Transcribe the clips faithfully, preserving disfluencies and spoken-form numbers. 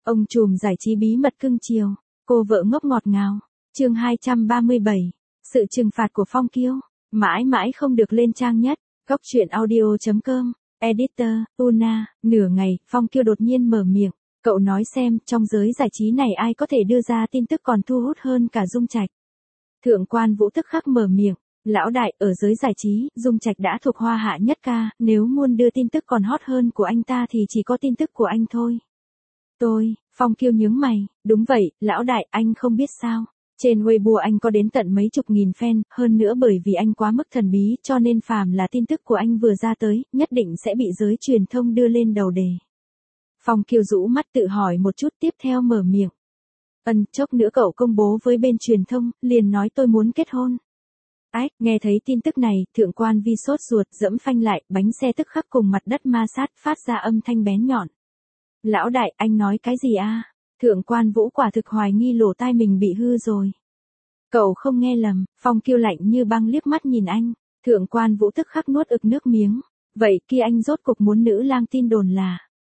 Ông trùm giải trí bí mật cưng chiều, cô vợ ngốc ngọt ngào. Chương hai trăm ba mươi bảy. Sự trừng phạt của Phong Kiêu, mãi mãi không được lên trang nhất. Góc truyện audio chấm com. Editor, Una. Nửa ngày, Phong Kiêu đột nhiên mở miệng. Cậu nói xem, trong giới giải trí này ai có thể đưa ra tin tức còn thu hút hơn cả Dung Trạch. Thượng quan Vũ tức khắc mở miệng. Lão đại, ở giới giải trí, Dung Trạch đã thuộc hoa hạ nhất ca, nếu muốn đưa tin tức còn hot hơn của anh ta thì chỉ có tin tức của anh thôi. Tôi, Phong Kiêu nhướng mày, đúng vậy, lão đại, anh không biết sao. Trên Weibo anh có đến tận mấy chục nghìn fan, hơn nữa bởi vì anh quá mức thần bí cho nên phàm là tin tức của anh vừa ra tới, nhất định sẽ bị giới truyền thông đưa lên đầu đề. Phong Kiêu rũ mắt tự hỏi một chút tiếp theo mở miệng. Ân, chốc nữa cậu công bố với bên truyền thông, liền nói tôi muốn kết hôn. Ách, nghe thấy tin tức này, thượng quan Vi sốt ruột dẫm phanh lại, bánh xe tức khắc cùng mặt đất ma sát phát ra âm thanh bén nhọn. Lão đại, anh nói cái gì a? Thượng quan Vũ quả thực hoài nghi lỗ tai mình bị hư rồi. Cậu không nghe lầm, Phong Kiêu lạnh như băng liếc mắt nhìn anh, thượng quan Vũ tức khắc nuốt ực nước miếng. Vậy kia anh rốt cục muốn nữ lang tin đồn là?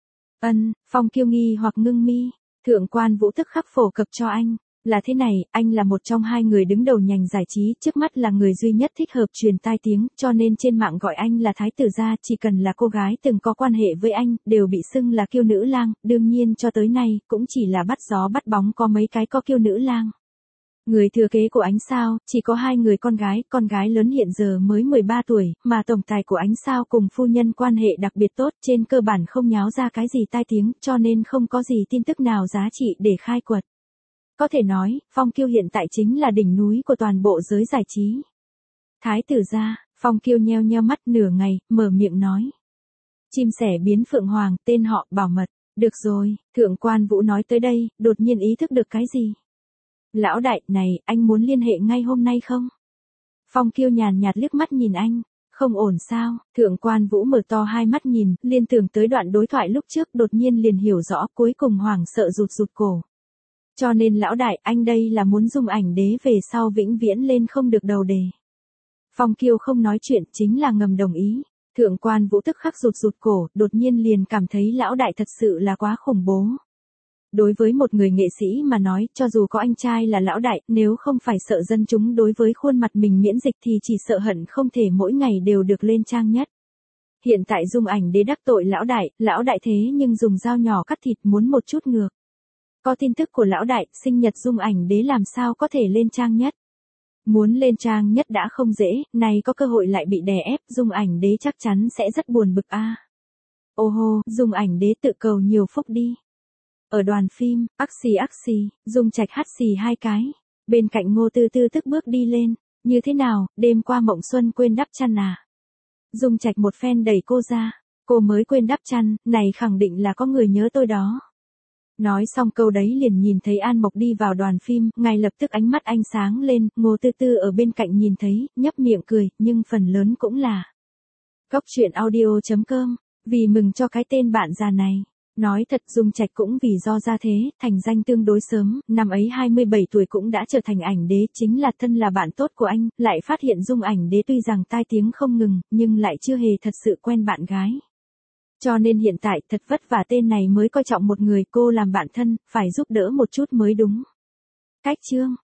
Ân, Phong Kiêu nghi hoặc ngưng mi, thượng quan Vũ tức khắc phổ cập cho anh. Là thế này, anh là một trong hai người đứng đầu ngành giải trí, trước mắt là người duy nhất thích hợp truyền tai tiếng, cho nên trên mạng gọi anh là thái tử gia, chỉ cần là cô gái từng có quan hệ với anh, đều bị xưng là kiêu nữ lang, đương nhiên cho tới nay, cũng chỉ là bắt gió bắt bóng có mấy cái có kiêu nữ lang. Người thừa kế của ánh sao, chỉ có hai người con gái, con gái lớn hiện giờ mới mười ba tuổi, mà tổng tài của ánh sao cùng phu nhân quan hệ đặc biệt tốt, trên cơ bản không nháo ra cái gì tai tiếng, cho nên không có gì tin tức nào giá trị để khai quật. Có thể nói, Phong Kiêu hiện tại chính là đỉnh núi của toàn bộ giới giải trí. Thái tử gia, Phong Kiêu nheo nheo mắt nửa ngày, mở miệng nói. Chim sẻ biến phượng hoàng, tên họ, bảo mật. Được rồi, thượng quan Vũ nói tới đây, đột nhiên ý thức được cái gì. Lão đại, này, anh muốn liên hệ ngay hôm nay không? Phong Kiêu nhàn nhạt liếc mắt nhìn anh. Không ổn sao, thượng quan Vũ mở to hai mắt nhìn, liên tưởng tới đoạn đối thoại lúc trước đột nhiên liền hiểu rõ cuối cùng hoảng sợ rụt rụt cổ. Cho nên lão đại, anh đây là muốn dùng ảnh đế về sau vĩnh viễn lên không được đầu đề. Phong Kiêu không nói chuyện chính là ngầm đồng ý. Thượng quan Vũ tức khắc rụt rụt cổ, đột nhiên liền cảm thấy lão đại thật sự là quá khủng bố. Đối với một người nghệ sĩ mà nói, cho dù có anh trai là lão đại, nếu không phải sợ dân chúng đối với khuôn mặt mình miễn dịch thì chỉ sợ hận không thể mỗi ngày đều được lên trang nhất. Hiện tại dùng ảnh đế đắc tội lão đại, lão đại thế nhưng dùng dao nhỏ cắt thịt muốn một chút ngược. Có tin tức của lão đại, sinh nhật dung ảnh đế làm sao có thể lên trang nhất. Muốn lên trang nhất đã không dễ, này có cơ hội lại bị đè ép, dung ảnh đế chắc chắn sẽ rất buồn bực a. À. Ô hô, dung ảnh đế tự cầu nhiều phúc đi. Ở đoàn phim, ắc xì ắc xì, Dung Trạch hắt xì hai cái. Bên cạnh Ngô Tư Tư tức bước đi lên. Như thế nào, đêm qua Mộng Xuân quên đắp chăn à? Dung Trạch một phen đẩy cô ra. Cô mới quên đắp chăn, này khẳng định là có người nhớ tôi đó. Nói xong câu đấy liền nhìn thấy An Mộc đi vào đoàn phim, ngay lập tức ánh mắt anh sáng lên, Ngô Tư Tư ở bên cạnh nhìn thấy, nhấp miệng cười, nhưng phần lớn cũng là. Góc truyện audio chấm com, vì mừng cho cái tên bạn già này. Nói thật Dung Trạch cũng vì do ra thế, thành danh tương đối sớm, năm ấy hai mươi bảy tuổi cũng đã trở thành ảnh đế, chính là thân là bạn tốt của anh, lại phát hiện Dung ảnh đế tuy rằng tai tiếng không ngừng, nhưng lại chưa hề thật sự quen bạn gái. Cho nên hiện tại thật vất vả tên này mới coi trọng một người cô làm bạn thân, phải giúp đỡ một chút mới đúng. Cách chương.